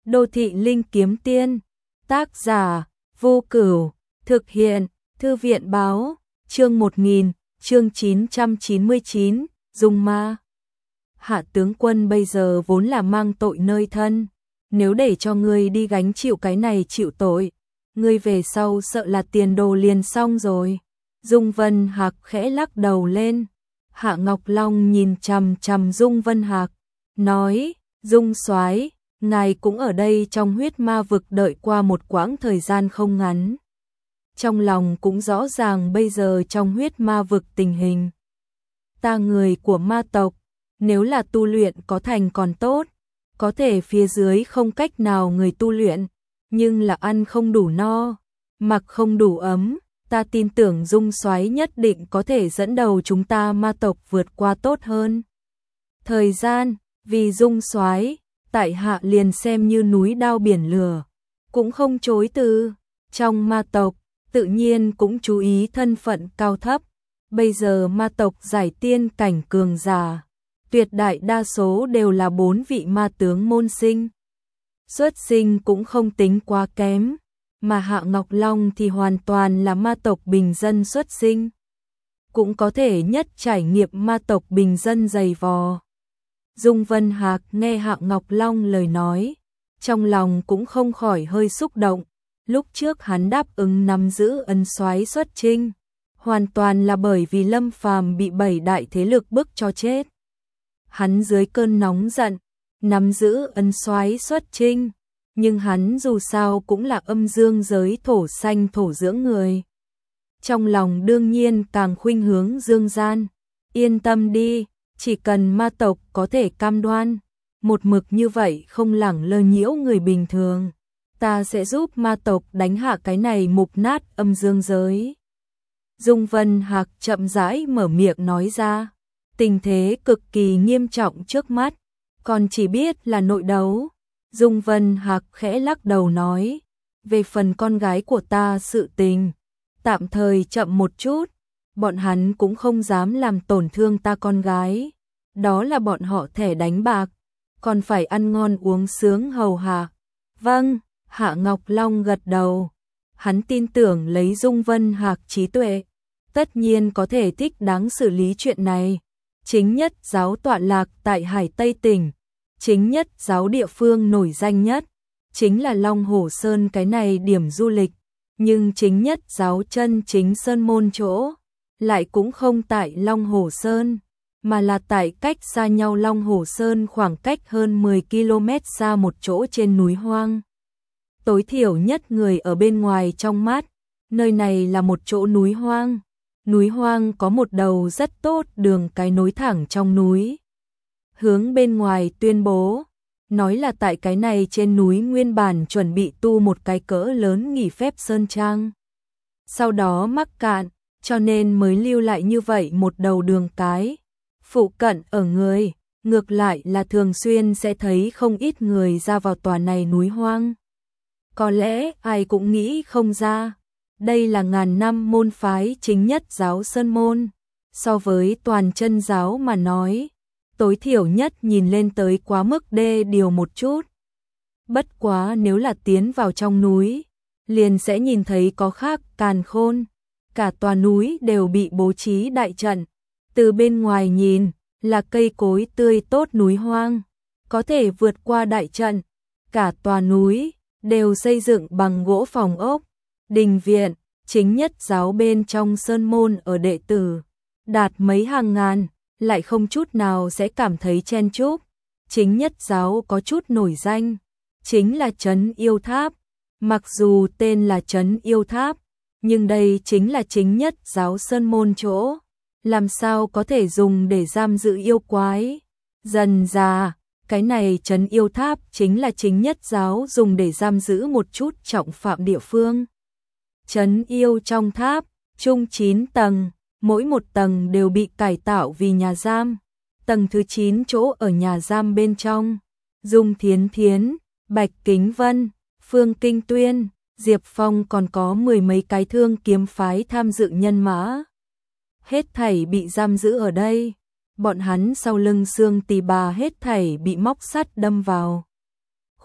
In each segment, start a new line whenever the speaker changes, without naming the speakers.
Đô thị linh kiếm tiên, tác giả, Vô Cửu, thực hiện, Thư viện báo, chương 1000, chương 999, Dung Ma. Hạ tướng quân bây giờ vốn là mang tội nơi thân, nếu để cho ngươi đi gánh chịu cái này chịu tội, ngươi về sau sợ là tiền đồ liền xong rồi. Dung Vân Hạc khẽ lắc đầu lên. Hạ Ngọc Long nhìn chằm chằm Dung Vân Hạc, nói, Dung soái, ngài cũng ở đây trong huyết ma vực đợi qua một quãng thời gian không ngắn. Trong lòng cũng rõ ràng bây giờ trong huyết ma vực tình hình. Ta người của ma tộc, nếu là tu luyện có thành còn tốt, có thể phía dưới không cách nào người tu luyện, nhưng là ăn không đủ no, mặc không đủ ấm, ta tin tưởng Dung soái nhất định có thể dẫn đầu chúng ta ma tộc vượt qua tốt hơn. Thời gian, vì Dung soái, tại hạ liền xem như núi đao biển lửa, cũng không chối từ. Trong ma tộc, tự nhiên cũng chú ý thân phận cao thấp. Bây giờ ma tộc giải tiên cảnh cường giả, tuyệt đại đa số đều là 4 vị ma tướng môn sinh. Xuất sinh cũng không tính quá kém, mà Hạ Ngọc Long thì hoàn toàn là ma tộc bình dân xuất sinh. Cũng có thể nhất trải nghiệm ma tộc bình dân dày vò. Dung Vân Hạc nghe Hạ Ngọc Long lời nói, trong lòng cũng không khỏi hơi xúc động. Lúc trước hắn đáp ứng nắm giữ ân soái xuất chinh, hoàn toàn là bởi vì Lâm Phàm bị 7 đại thế lực bức cho chết. Hắn dưới cơn nóng giận, nắm giữ ân soái xuất chinh, nhưng hắn dù sao cũng là âm dương giới thổ xanh thổ dưỡng người. Trong lòng đương nhiên càng khuynh hướng dương gian. Yên tâm đi, chỉ cần ma tộc có thể cam đoan, một mực như vậy không lẳng lơ nhiễu người bình thường, ta sẽ giúp ma tộc đánh hạ cái này mục nát âm dương giới. Dung Vân Hạc chậm rãi mở miệng nói ra, tình thế cực kỳ nghiêm trọng trước mắt, còn chỉ biết là nội đấu. Dung Vân Hạc khẽ lắc đầu nói, về phần con gái của ta sự tình, tạm thời chậm một chút, bọn hắn cũng không dám làm tổn thương ta con gái, đó là bọn họ thẻ đánh bạc, còn phải ăn ngon uống sướng hầu hạ. Vâng, Hạ Ngọc Long gật đầu, hắn tin tưởng lấy Dung Vân Hạc trí tuệ, tất nhiên có thể thích đáng xử lý chuyện này. Chính nhất giáo tọa lạc tại Hải Tây tỉnh, chính nhất giáo địa phương nổi danh nhất, chính là Long Hổ Sơn cái này điểm du lịch, nhưng chính nhất giáo chân chính sơn môn chỗ, lại cũng không tại Long Hổ Sơn, mà là tại cách xa nhau Long Hổ Sơn khoảng cách hơn 10 km xa một chỗ trên núi hoang. Tối thiểu nhất người ở bên ngoài trong mắt, nơi này là một chỗ núi hoang. Núi hoang có một đầu rất tốt đường cái nối thẳng trong núi. Hướng bên ngoài tuyên bố, nói là tại cái này trên núi nguyên bản chuẩn bị tu một cái cỡ lớn nghỉ phép sơn trang. Sau đó mắc cạn, cho nên mới lưu lại như vậy một đầu đường cái. Phụ cận ở người, ngược lại là thường xuyên sẽ thấy không ít người ra vào tòa này núi hoang. Có lẽ ai cũng nghĩ không ra. Đây là ngàn năm môn phái chính nhất giáo Sơn Môn, so với toàn chân giáo mà nói, tối thiểu nhất nhìn lên tới quá mức đê điều một chút. Bất quá nếu là tiến vào trong núi, liền sẽ nhìn thấy có khác càn khôn, cả tòa núi đều bị bố trí đại trận, từ bên ngoài nhìn là cây cối tươi tốt núi hoang, có thể vượt qua đại trận, cả tòa núi đều xây dựng bằng gỗ phòng ốc. Đình viện, chính nhất giáo bên trong sơn môn ở đệ tử, đạt mấy hàng ngàn, lại không chút nào sẽ cảm thấy chen chúc. Chính nhất giáo có chút nổi danh, chính là Trấn Yêu Tháp. Mặc dù tên là Trấn Yêu Tháp, nhưng đây chính là chính nhất giáo sơn môn chỗ, làm sao có thể dùng để giam giữ yêu quái. Dần dà, cái này Trấn Yêu Tháp chính là chính nhất giáo dùng để giam giữ một chút trọng phạm địa phương. Trấn yêu trong tháp, chung 9 tầng, mỗi một tầng đều bị cải tạo vì nhà giam. Tầng thứ 9 chỗ ở nhà giam bên trong, Dung Thiến Thiến, Bạch Kính Vân, Phương Kinh Tuyên, Diệp Phong còn có 10 mấy cái thương kiếm phái tham dự nhân mã. Hết thảy bị giam giữ ở đây, bọn hắn sau lưng xương tỳ bà hết thảy bị móc sắt đâm vào.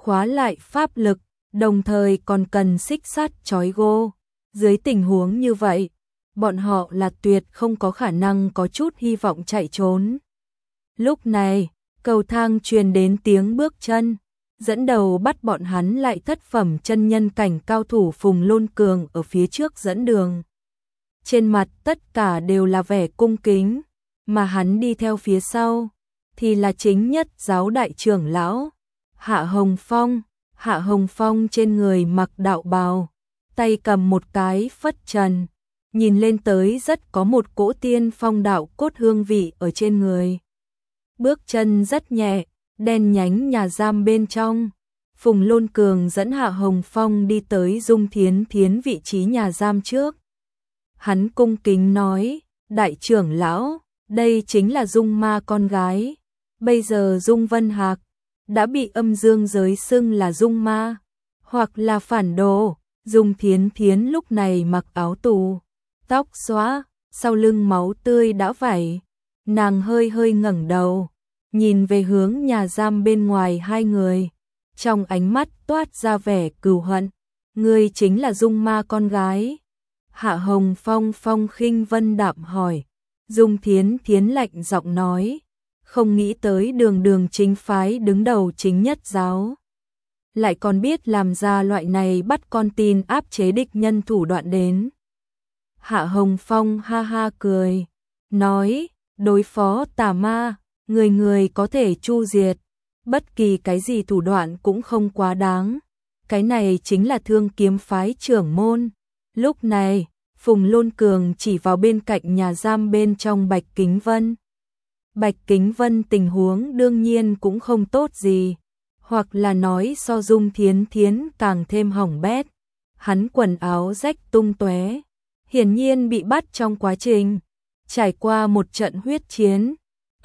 khóa lại pháp lực, đồng thời còn cần xích sắt trói gô. Dưới tình huống như vậy, bọn họ là tuyệt không có khả năng có chút hy vọng chạy trốn. Lúc này, cầu thang truyền đến tiếng bước chân, dẫn đầu bắt bọn hắn lại thất phẩm chân nhân cảnh cao thủ Phùng Lôn Cường ở phía trước dẫn đường. Trên mặt tất cả đều là vẻ cung kính, mà hắn đi theo phía sau thì là chính nhất giáo đại trưởng lão Hạ Hồng Phong. Hạ Hồng Phong trên người mặc đạo bào, tay cầm một cái phất trần, nhìn lên tới rất có một cỗ tiên phong đạo cốt hương vị ở trên người. Bước chân rất nhẹ, đen nhánh nhà giam bên trong. Phùng Lôn Cường dẫn Hạ Hồng Phong đi tới Dung Thiến Thiến vị trí nhà giam trước. Hắn cung kính nói, đại trưởng lão, đây chính là Dung Ma con gái. Bây giờ Dung Vân Hạc đã bị âm dương giới xưng là Dung Ma, hoặc là phản đồ. Dung Thiến Thiến lúc này mặc áo tù, tóc xóa, sau lưng máu tươi đã vẩy. Nàng hơi hơi ngẩng đầu, nhìn về hướng nhà giam bên ngoài hai người, trong ánh mắt toát ra vẻ cừu hận. Ngươi chính là Dung Ma con gái? Hạ Hồng Phong phong khinh vân đạm hỏi. Dung Thiến Thiến lạnh giọng nói, không nghĩ tới đường đường chính phái đứng đầu chính nhất giáo, lại còn biết làm ra loại này bắt con tin áp chế địch nhân thủ đoạn đến. Hạ Hồng Phong ha ha cười, nói, đối phó tà ma, người người có thể chu diệt, bất kỳ cái gì thủ đoạn cũng không quá đáng. Cái này chính là Thương Kiếm phái trưởng môn. Lúc này, Phùng Lôn Cường chỉ vào bên cạnh nhà giam bên trong Bạch Kính Vân. Bạch Kính Vân tình huống đương nhiên cũng không tốt gì, hoặc là nói so Dung Thiến Thiến càng thêm hỏng bét. Hắn quần áo rách tung tóe, hiển nhiên bị bắt trong quá trình trải qua một trận huyết chiến.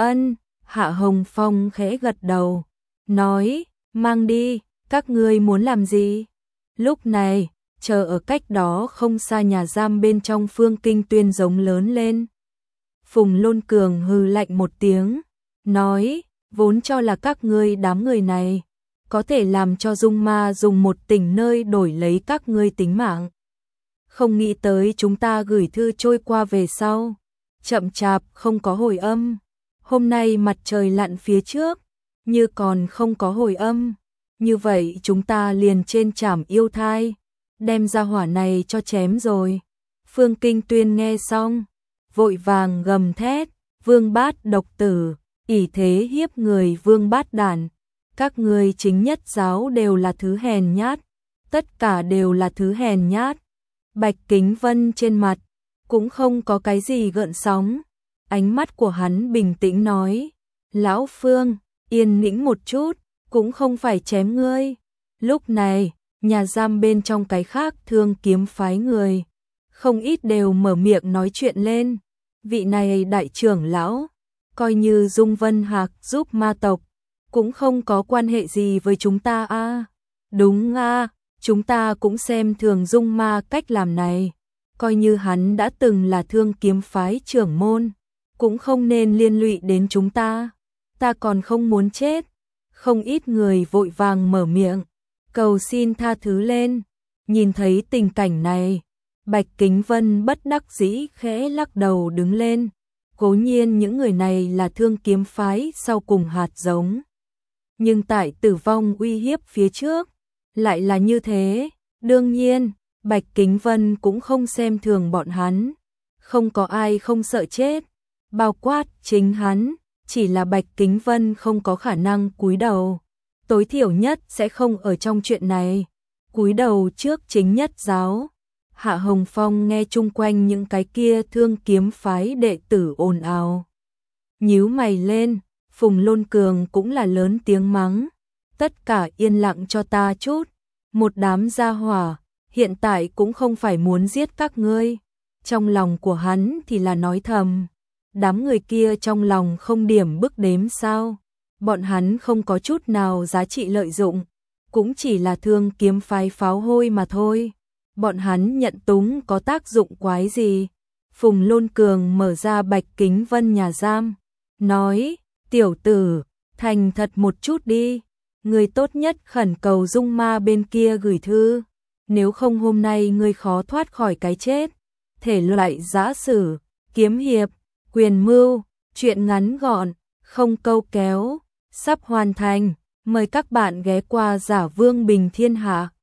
Hạ Hồng Phong khẽ gật đầu, nói, mang đi, các ngươi muốn làm gì? Lúc này, chờ ở cách đó không xa nhà giam bên trong Phương Kinh Tuyên giống lớn lên. Phùng Lôn Cường hừ lạnh một tiếng, nói, vốn cho là các ngươi đám người này có thể làm cho Dung Ma dùng một tỉnh nơi đổi lấy các ngươi tính mạng. Không nghĩ tới chúng ta gửi thư trôi qua về sau, chậm chạp không có hồi âm. Hôm nay mặt trời lặn phía trước, như còn không có hồi âm. Như vậy chúng ta liền trên trảm yêu thai, đem ra hỏa này cho chém rồi. Phương Kinh Tuyên nghe xong, vội vàng gầm thét, Vương Bát độc tử, ỷ thế hiếp người Vương Bát đản. Các ngươi chính nhất giáo đều là thứ hèn nhát, tất cả đều là thứ hèn nhát. Bạch Kính Vân trên mặt cũng không có cái gì gợn sóng, ánh mắt của hắn bình tĩnh nói, lão Phương, yên tĩnh một chút, cũng không phải chém ngươi. Lúc này, nhà giam bên trong cái khác Thương Kiếm phái người, không ít đều mở miệng nói chuyện lên. Vị này đại trưởng lão, coi như Dung Vân Hạc giúp ma tộc, cũng không có quan hệ gì với chúng ta a. Đúng a, chúng ta cũng xem thường Dung Ma cách làm này, coi như hắn đã từng là Thương Kiếm phái trưởng môn, cũng không nên liên lụy đến chúng ta. Ta còn không muốn chết. Không ít người vội vàng mở miệng, cầu xin tha thứ lên. Nhìn thấy tình cảnh này, Bạch Kính Vân bất đắc dĩ khẽ lắc đầu đứng lên. Cố nhiên những người này là Thương Kiếm phái sau cùng hạt giống, nhưng tại tử vong uy hiếp phía trước, lại là như thế. Đương nhiên, Bạch Kính Vân cũng không xem thường bọn hắn. Không có ai không sợ chết, bao quát chính hắn. Chỉ là Bạch Kính Vân không có khả năng cúi đầu, tối thiểu nhất sẽ không ở trong chuyện này cúi đầu trước chính nhất giáo. Hạ Hồng Phong nghe chung quanh những cái kia Thương Kiếm phái đệ tử ồn ào, nhíu mày lên. Phùng Lôn Cường cũng là lớn tiếng mắng, tất cả yên lặng cho ta chút, một đám gia hỏa, hiện tại cũng không phải muốn giết các ngươi. Trong lòng của hắn thì là nói thầm, đám người kia trong lòng không điểm bước đếm sao? Bọn hắn không có chút nào giá trị lợi dụng, cũng chỉ là Thương Kiếm phái pháo hôi mà thôi. Bọn hắn nhận túng có tác dụng quái gì? Phùng Lôn Cường mở ra Bạch Kính Vân nhà giam, nói, tiểu tử, thành thật một chút đi. Người tốt nhất khẩn cầu Dung Ma bên kia gửi thư, nếu không hôm nay ngươi khó thoát khỏi cái chết. Thể loại giã sử, kiếm hiệp, quyền mưu, truyện ngắn gọn, không câu kéo, sắp hoàn thành. Mời các bạn ghé qua Giả Vương Bình Thiên Hạ.